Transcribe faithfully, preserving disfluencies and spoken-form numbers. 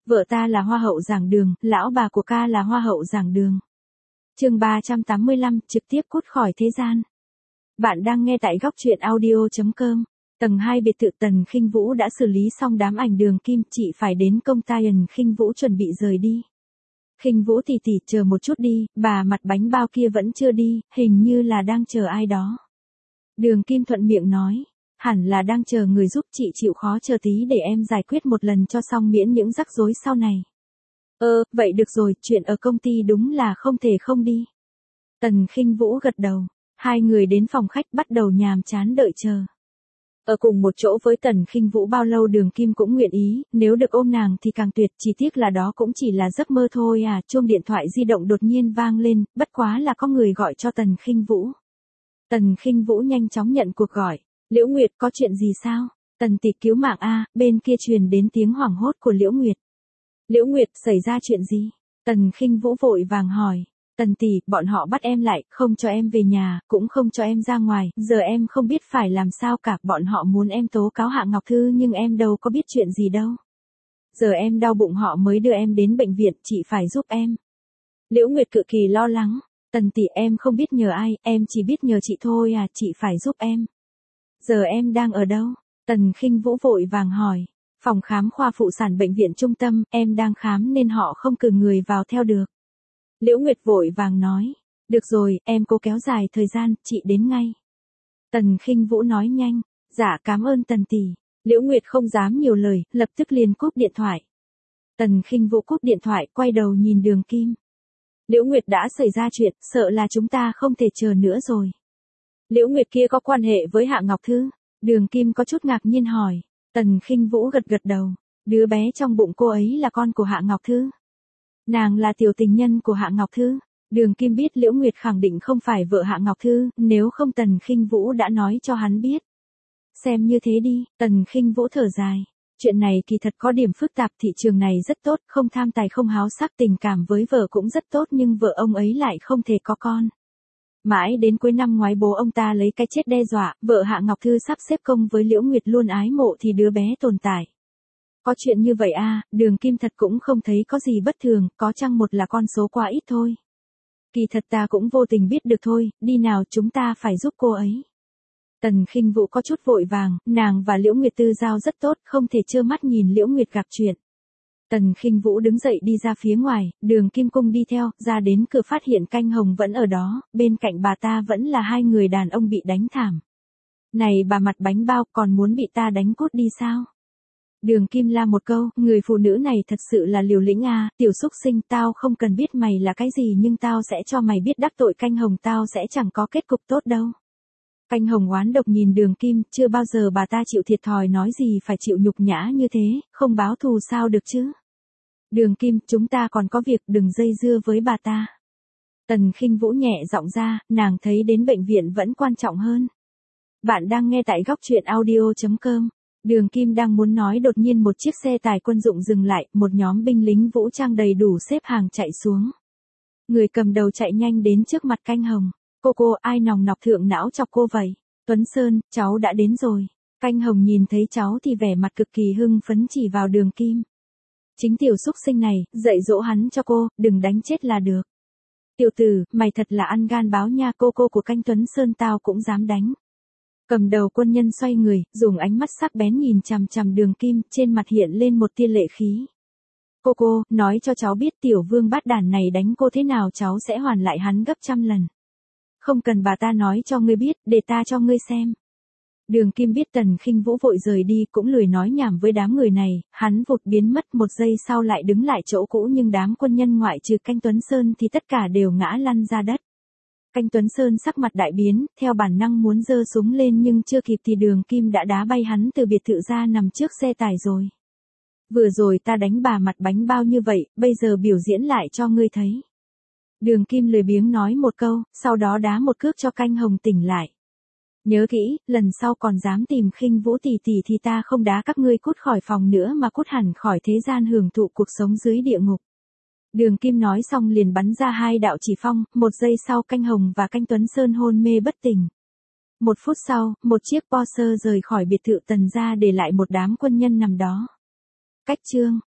Vợ ta là hoa hậu giảng đường, lão bà của ca là hoa hậu giảng đường. Chương ba trăm tám mươi lăm, trực tiếp cút khỏi thế gian. Bạn đang nghe tại góc truyện audio chấm com. Tầng hai biệt thự Tần Khinh Vũ đã xử lý xong đám ảnh Đường Kim, chị phải đến công Tyen. Khinh Vũ chuẩn bị rời đi. Khinh Vũ tỷ tỷ, chờ một chút đi, bà mặt bánh bao kia vẫn chưa đi, hình như là đang chờ ai đó. Đường Kim thuận miệng nói, hẳn là đang chờ người giúp, chị chịu khó chờ tí để em giải quyết một lần cho xong miễn những rắc rối sau này. Ơ, vậy được rồi, chuyện ở công ty đúng là không thể không đi. Tần Khinh Vũ gật đầu, hai người đến phòng khách bắt đầu nhàm chán đợi chờ. Ở cùng một chỗ với Tần Khinh Vũ bao lâu Đường Kim cũng nguyện ý, nếu được ôm nàng thì càng tuyệt, chỉ tiếc là đó cũng chỉ là giấc mơ thôi à. Chuông điện thoại di động đột nhiên vang lên, bất quá là có người gọi cho Tần Khinh Vũ. Tần Khinh Vũ nhanh chóng nhận cuộc gọi. Liễu Nguyệt, có chuyện gì sao? Tần tỷ, cứu mạng a, bên kia truyền đến tiếng hoảng hốt của Liễu Nguyệt. Liễu Nguyệt, xảy ra chuyện gì? Tần Khinh Vũ vội vàng hỏi. Tần tỷ, bọn họ bắt em lại, không cho em về nhà, cũng không cho em ra ngoài, giờ em không biết phải làm sao cả, bọn họ muốn em tố cáo Hạ Ngọc Thư nhưng em đâu có biết chuyện gì đâu. Giờ em đau bụng họ mới đưa em đến bệnh viện, chị phải giúp em. Liễu Nguyệt cực kỳ lo lắng. Tần tỷ, em không biết nhờ ai, em chỉ biết nhờ chị thôi à, chị phải giúp em. Giờ em đang ở đâu? Tần Khinh Vũ vội vàng hỏi. Phòng khám khoa phụ sản bệnh viện trung tâm, em đang khám nên họ không cử người vào theo được. Liễu Nguyệt vội vàng nói. Được rồi, em cố kéo dài thời gian, chị đến ngay. Tần Khinh Vũ nói nhanh. Dạ cảm ơn Tần tỷ. Liễu Nguyệt không dám nhiều lời, lập tức liền cúp điện thoại. Tần Khinh Vũ cúp điện thoại, quay đầu nhìn Đường Kim. Liễu Nguyệt đã xảy ra chuyện, sợ là chúng ta không thể chờ nữa rồi. Liễu Nguyệt kia có quan hệ với Hạ Ngọc Thư? Đường Kim có chút ngạc nhiên hỏi. Tần Khinh Vũ gật gật đầu. Đứa bé trong bụng cô ấy là con của Hạ Ngọc Thư. Nàng là tiểu tình nhân của Hạ Ngọc Thư. Đường Kim biết Liễu Nguyệt khẳng định không phải vợ Hạ Ngọc Thư, nếu không Tần Khinh Vũ đã nói cho hắn biết. Xem như thế đi, Tần Khinh Vũ thở dài. Chuyện này kỳ thật có điểm phức tạp, thị trường này rất tốt, không tham tài không háo sắc, tình cảm với vợ cũng rất tốt nhưng vợ ông ấy lại không thể có con. Mãi đến cuối năm ngoái bố ông ta lấy cái chết đe dọa, vợ Hạ Ngọc Thư sắp xếp công với Liễu Nguyệt luôn ái mộ thì đứa bé tồn tại. Có chuyện như vậy à, Đường Kim thật cũng không thấy có gì bất thường, có chăng một là con số quá ít thôi. Kỳ thật ta cũng vô tình biết được thôi, đi nào chúng ta phải giúp cô ấy. Tần Khinh Vũ có chút vội vàng, nàng và Liễu Nguyệt tư giao rất tốt, không thể trơ mắt nhìn Liễu Nguyệt gặp chuyện. Tần Khinh Vũ đứng dậy đi ra phía ngoài, Đường Kim Cung đi theo, ra đến cửa phát hiện Canh Hồng vẫn ở đó, bên cạnh bà ta vẫn là hai người đàn ông bị đánh thảm. Này bà mặt bánh bao, còn muốn bị ta đánh cút đi sao? Đường Kim la một câu, người phụ nữ này thật sự là liều lĩnh à, tiểu xúc sinh, tao không cần biết mày là cái gì nhưng tao sẽ cho mày biết đắc tội Canh Hồng tao sẽ chẳng có kết cục tốt đâu. Canh Hồng oán độc nhìn Đường Kim, chưa bao giờ bà ta chịu thiệt thòi nói gì phải chịu nhục nhã như thế, không báo thù sao được chứ. Đường Kim, chúng ta còn có việc, đừng dây dưa với bà ta. Tần Khinh Vũ nhẹ giọng ra, nàng thấy đến bệnh viện vẫn quan trọng hơn. Bạn đang nghe tại góc truyện audio chấm com. Đường Kim đang muốn nói đột nhiên một chiếc xe tải quân dụng dừng lại, một nhóm binh lính vũ trang đầy đủ xếp hàng chạy xuống. Người cầm đầu chạy nhanh đến trước mặt Canh Hồng. Cô cô, ai nòng nọc thượng não chọc cô vậy? Tuấn Sơn, cháu đã đến rồi. Canh Hồng nhìn thấy cháu thì vẻ mặt cực kỳ hưng phấn chỉ vào Đường Kim. Chính tiểu xúc sinh này, dạy dỗ hắn cho cô, đừng đánh chết là được. Tiểu tử, mày thật là ăn gan báo nha, cô cô của Canh Tuấn Sơn tao cũng dám đánh. Cầm đầu quân nhân xoay người, dùng ánh mắt sắc bén nhìn chằm chằm Đường Kim, trên mặt hiện lên một tia lệ khí. Cô cô, nói cho cháu biết tiểu vương bát đàn này đánh cô thế nào cháu sẽ hoàn lại hắn gấp trăm lần. Không cần bà ta nói cho ngươi biết, để ta cho ngươi xem. Đường Kim biết Tần Khinh Vũ vội rời đi cũng lười nói nhảm với đám người này, hắn vụt biến mất một giây sau lại đứng lại chỗ cũ nhưng đám quân nhân ngoại trừ Canh Tuấn Sơn thì tất cả đều ngã lăn ra đất. Canh Tuấn Sơn sắc mặt đại biến, theo bản năng muốn giơ súng lên nhưng chưa kịp thì Đường Kim đã đá bay hắn từ biệt thự ra nằm trước xe tải rồi. Vừa rồi ta đánh bà mặt bánh bao như vậy, bây giờ biểu diễn lại cho ngươi thấy. Đường Kim lười biếng nói một câu, sau đó đá một cước cho Canh Hồng tỉnh lại. Nhớ kỹ, lần sau còn dám tìm Khinh Vũ tỷ tỷ thì ta không đá các ngươi cút khỏi phòng nữa mà cút hẳn khỏi thế gian hưởng thụ cuộc sống dưới địa ngục. Đường Kim nói xong liền bắn ra hai đạo chỉ phong, một giây sau Canh Hồng và Canh Tuấn Sơn hôn mê bất tỉnh. Một phút sau, một chiếc Porsche rời khỏi biệt thự Tần gia để lại một đám quân nhân nằm đó. Cách chương